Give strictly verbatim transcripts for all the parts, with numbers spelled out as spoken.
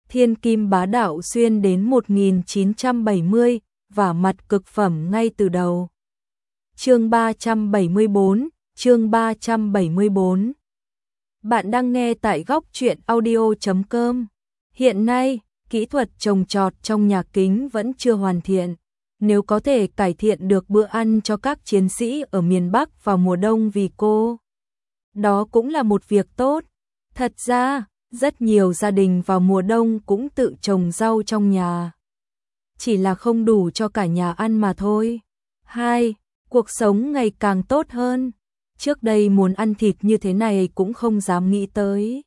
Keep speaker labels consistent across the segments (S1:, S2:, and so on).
S1: Thiên kim bá đạo xuyên đến một nghìn chín trăm bảy mươi, và mặt cực phẩm ngay từ đầu. Chương ba trăm bảy mươi bốn, chương ba trăm bảy mươi bốn. Bạn đang nghe tại góc truyện audio chấm com. Hiện nay, kỹ thuật trồng trọt trong nhà kính vẫn chưa hoàn thiện. Nếu có thể cải thiện được bữa ăn cho các chiến sĩ ở miền Bắc vào mùa đông vì cô, đó cũng là một việc tốt. Thật ra, rất nhiều gia đình vào mùa đông cũng tự trồng rau trong nhà. Chỉ là không đủ cho cả nhà ăn mà thôi. Hai, cuộc sống ngày càng tốt hơn. Trước đây muốn ăn thịt như thế này cũng không dám nghĩ tới.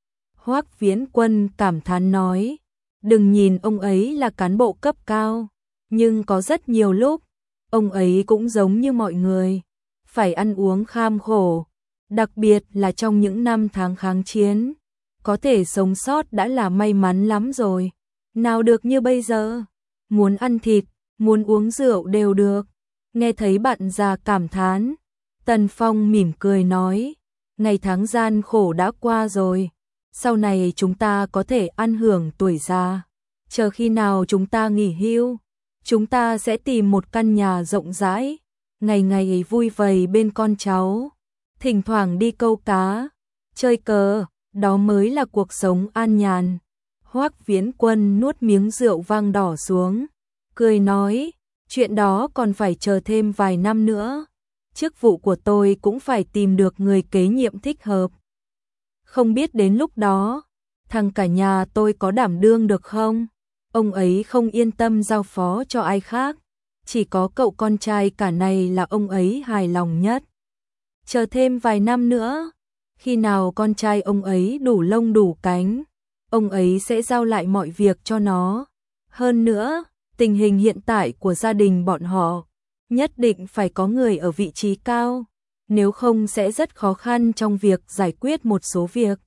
S1: Hoắc Viễn Quân cảm thán nói, đừng nhìn ông ấy là cán bộ cấp cao, nhưng có rất nhiều lúc, ông ấy cũng giống như mọi người, phải ăn uống kham khổ, đặc biệt là trong những năm tháng kháng chiến. Có thể sống sót đã là may mắn lắm rồi, nào được như bây giờ, muốn ăn thịt, muốn uống rượu đều được. Nghe thấy bạn già cảm thán, Tần Phong mỉm cười nói, ngày tháng gian khổ đã qua rồi, sau này chúng ta có thể ăn hưởng tuổi già, chờ khi nào chúng ta nghỉ hưu, chúng ta sẽ tìm một căn nhà rộng rãi, ngày ngày vui vầy bên con cháu, thỉnh thoảng đi câu cá, chơi cờ, đó mới là cuộc sống an nhàn. Hoắc Viễn Quân nuốt miếng rượu vang đỏ xuống, cười nói, chuyện đó còn phải chờ thêm vài năm nữa, chức vụ của tôi cũng phải tìm được người kế nhiệm thích hợp. Không biết đến lúc đó, thằng cả nhà tôi có đảm đương được không? Ông ấy không yên tâm giao phó cho ai khác, chỉ có cậu con trai cả này là ông ấy hài lòng nhất. Chờ thêm vài năm nữa, khi nào con trai ông ấy đủ lông đủ cánh, ông ấy sẽ giao lại mọi việc cho nó. Hơn nữa, tình hình hiện tại của gia đình bọn họ, nhất định phải có người ở vị trí cao, nếu không sẽ rất khó khăn trong việc giải quyết một số việc.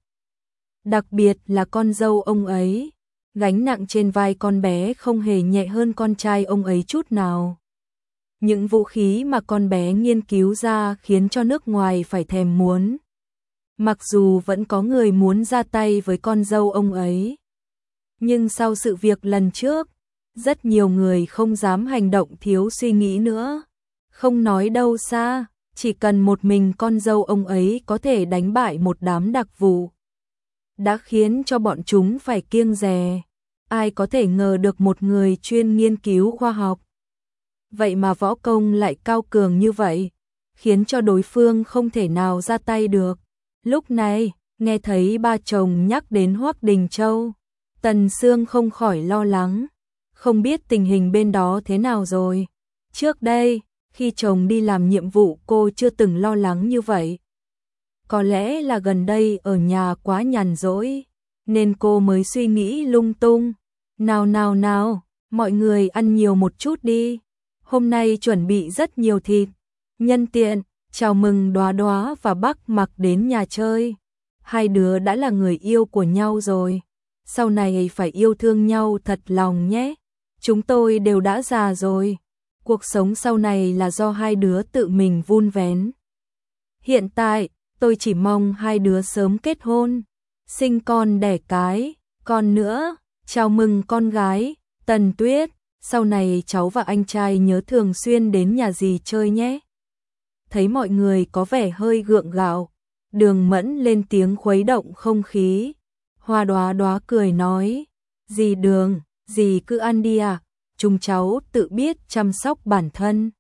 S1: Đặc biệt là con dâu ông ấy, gánh nặng trên vai con bé không hề nhẹ hơn con trai ông ấy chút nào. Những vũ khí mà con bé nghiên cứu ra khiến cho nước ngoài phải thèm muốn. Mặc dù vẫn có người muốn ra tay với con dâu ông ấy, nhưng sau sự việc lần trước, rất nhiều người không dám hành động thiếu suy nghĩ nữa. Không nói đâu xa, chỉ cần một mình con dâu ông ấy có thể đánh bại một đám đặc vụ, đã khiến cho bọn chúng phải kiêng dè. Ai có thể ngờ được một người chuyên nghiên cứu khoa học, vậy mà võ công lại cao cường như vậy, khiến cho đối phương không thể nào ra tay được. Lúc này, nghe thấy ba chồng nhắc đến Hoắc Đình Châu, Tần Sương không khỏi lo lắng, không biết tình hình bên đó thế nào rồi. Trước đây, khi chồng đi làm nhiệm vụ cô chưa từng lo lắng như vậy. Có lẽ là gần đây ở nhà quá nhàn rỗi, nên cô mới suy nghĩ lung tung. Nào nào nào, mọi người ăn nhiều một chút đi. Hôm nay chuẩn bị rất nhiều thịt. Nhân tiện, chào mừng Đóa Đóa và Bắc Mặc đến nhà chơi. Hai đứa đã là người yêu của nhau rồi. Sau này phải yêu thương nhau thật lòng nhé. Chúng tôi đều đã già rồi. Cuộc sống sau này là do hai đứa tự mình vun vén. Hiện tại, tôi chỉ mong hai đứa sớm kết hôn, sinh con đẻ cái. Còn nữa, chào mừng con gái, Tần Tuyết. Sau này cháu và anh trai nhớ thường xuyên đến nhà dì chơi nhé. Thấy mọi người có vẻ hơi gượng gạo, Đường Mẫn lên tiếng khuấy động không khí. Hoa Đóa Đóa cười nói, dì Đường, dì cứ ăn đi à, chúng cháu tự biết chăm sóc bản thân.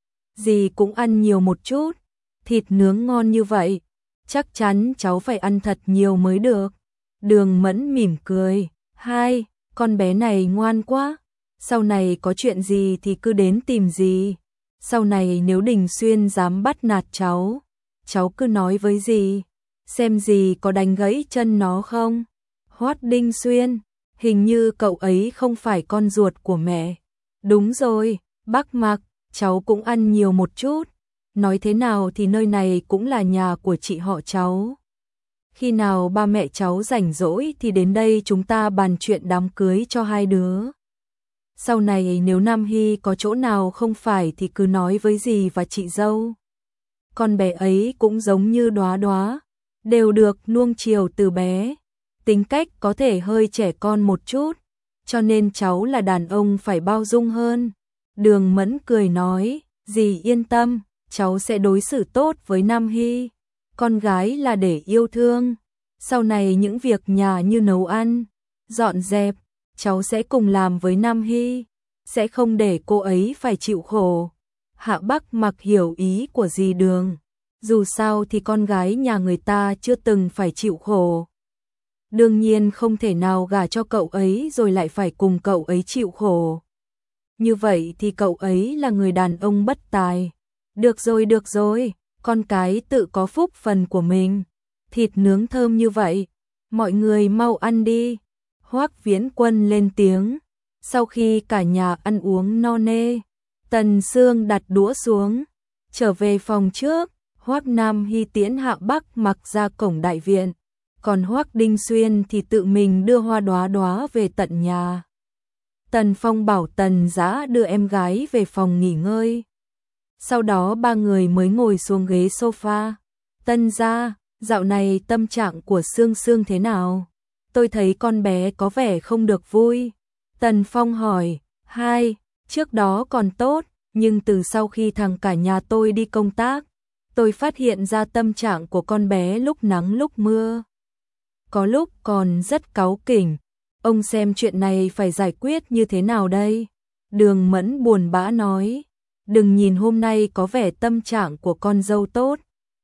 S1: Dì cũng ăn nhiều một chút, thịt nướng ngon như vậy, chắc chắn cháu phải ăn thật nhiều mới được. Đường Mẫn mỉm cười, hai, con bé này ngoan quá, sau này có chuyện gì thì cứ đến tìm dì. Sau này nếu Đình Xuyên dám bắt nạt cháu, cháu cứ nói với dì, xem dì có đánh gãy chân nó không. Hoắc Đình Xuyên, hình như cậu ấy không phải con ruột của mẹ. Đúng rồi, Bắc Mặc, cháu cũng ăn nhiều một chút. Nói thế nào thì nơi này cũng là nhà của chị họ cháu. Khi nào ba mẹ cháu rảnh rỗi thì đến đây chúng ta bàn chuyện đám cưới cho hai đứa. Sau này nếu Nam Hy có chỗ nào không phải thì cứ nói với dì và chị dâu. Con bé ấy cũng giống như Đóa Đóa, đều được nuông chiều từ bé. tính cách có thể hơi trẻ con một chút, cho nên cháu là đàn ông phải bao dung hơn. Đường Mẫn cười nói, dì yên tâm, cháu sẽ đối xử tốt với Nam Hy. Con gái là để yêu thương. Sau này những việc nhà như nấu ăn, dọn dẹp, cháu sẽ cùng làm với Nam Hy, sẽ không để cô ấy phải chịu khổ. Hạ Bắc Mặc hiểu ý của dì Đường. Dù sao thì con gái nhà người ta chưa từng phải chịu khổ. Đương nhiên không thể nào gả cho cậu ấy rồi lại phải cùng cậu ấy chịu khổ. Như vậy thì cậu ấy là người đàn ông bất tài. Được rồi, được rồi, con cái tự có phúc phần của mình. Thịt nướng thơm như vậy, mọi người mau ăn đi. Hoắc Viễn Quân lên tiếng. Sau khi cả nhà ăn uống no nê, Tần Sương đặt đũa xuống, trở về phòng trước. Hoắc Nam Hy tiễn Hạ Bắc Mặc ra cổng đại viện, còn Hoắc Đinh Xuyên thì tự mình đưa hoa đóa đóa về tận nhà. Tần Phong bảo Tần Dã đưa em gái về phòng nghỉ ngơi. Sau đó ba người mới ngồi xuống ghế sofa. Tân gia, dạo này tâm trạng của Sương Sương thế nào? Tôi thấy con bé có vẻ không được vui. Tần Phong hỏi, hai, trước đó còn tốt, nhưng từ sau khi thằng cả nhà tôi đi công tác, tôi phát hiện ra tâm trạng của con bé lúc nắng lúc mưa. Có lúc còn rất cáu kỉnh. Ông xem chuyện này phải giải quyết như thế nào đây? Đường Mẫn buồn bã nói, đừng nhìn hôm nay có vẻ tâm trạng của con dâu tốt.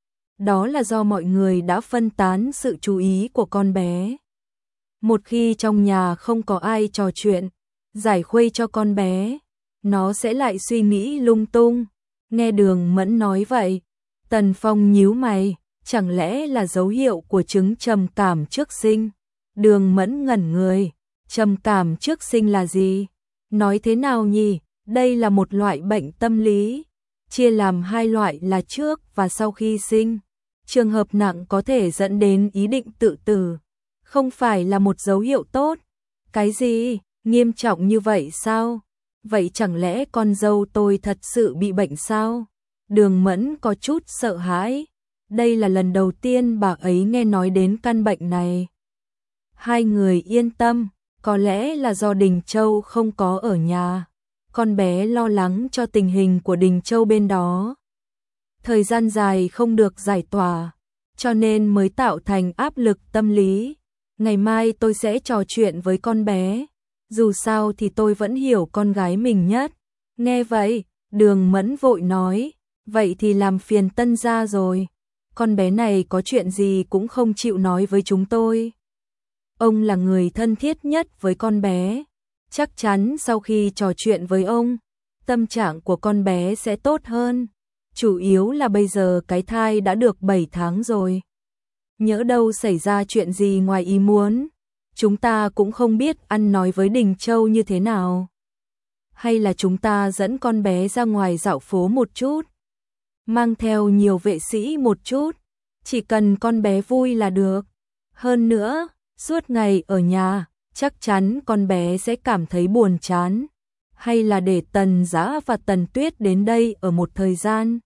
S1: Đó là do mọi người đã phân tán sự chú ý của con bé. Một khi trong nhà không có ai trò chuyện, giải khuây cho con bé, nó sẽ lại suy nghĩ lung tung. Nghe Đường Mẫn nói vậy, Tần Phong nhíu mày, chẳng lẽ là dấu hiệu của chứng trầm cảm trước sinh? Đường Mẫn ngẩn người, trầm cảm trước sinh là gì? Nói thế nào nhỉ? Đây là một loại bệnh tâm lý, chia làm hai loại là trước và sau khi sinh. Trường hợp nặng có thể dẫn đến ý định tự tử, không phải là một dấu hiệu tốt. Cái gì? Nghiêm trọng như vậy sao? Vậy chẳng lẽ con dâu tôi thật sự bị bệnh sao? Đường Mẫn có chút sợ hãi. Đây là lần đầu tiên bà ấy nghe nói đến căn bệnh này. Hai người yên tâm, có lẽ là do Đình Châu không có ở nhà. Con bé lo lắng cho tình hình của Đình Châu bên đó. Thời gian dài không được giải tỏa, cho nên mới tạo thành áp lực tâm lý. Ngày mai tôi sẽ trò chuyện với con bé. Dù sao thì tôi vẫn hiểu con gái mình nhất. Nghe vậy, Đường Mẫn vội nói, vậy thì làm phiền Tân gia rồi. Con bé này có chuyện gì cũng không chịu nói với chúng tôi. Ông là người thân thiết nhất với con bé. Chắc chắn sau khi trò chuyện với ông, tâm trạng của con bé sẽ tốt hơn. Chủ yếu là bây giờ cái thai đã được bảy tháng rồi. Nhỡ đâu xảy ra chuyện gì ngoài ý muốn, chúng ta cũng không biết ăn nói với Đình Châu như thế nào. Hay là chúng ta dẫn con bé ra ngoài dạo phố một chút, mang theo nhiều vệ sĩ một chút, chỉ cần con bé vui là được. Hơn nữa, suốt ngày ở nhà, chắc chắn con bé sẽ cảm thấy buồn chán. Hay là để Tần Dã và Tần Tuyết đến đây ở một thời gian.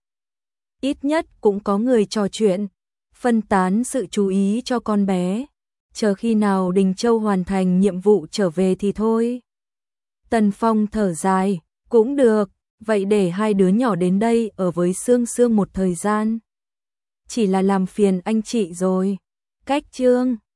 S1: Ít nhất cũng có người trò chuyện, phân tán sự chú ý cho con bé. Chờ khi nào Đình Châu hoàn thành nhiệm vụ trở về thì thôi. Tần Phong thở dài, cũng được, vậy để hai đứa nhỏ đến đây ở với Sương Sương một thời gian. Chỉ là làm phiền anh chị rồi. Cách chương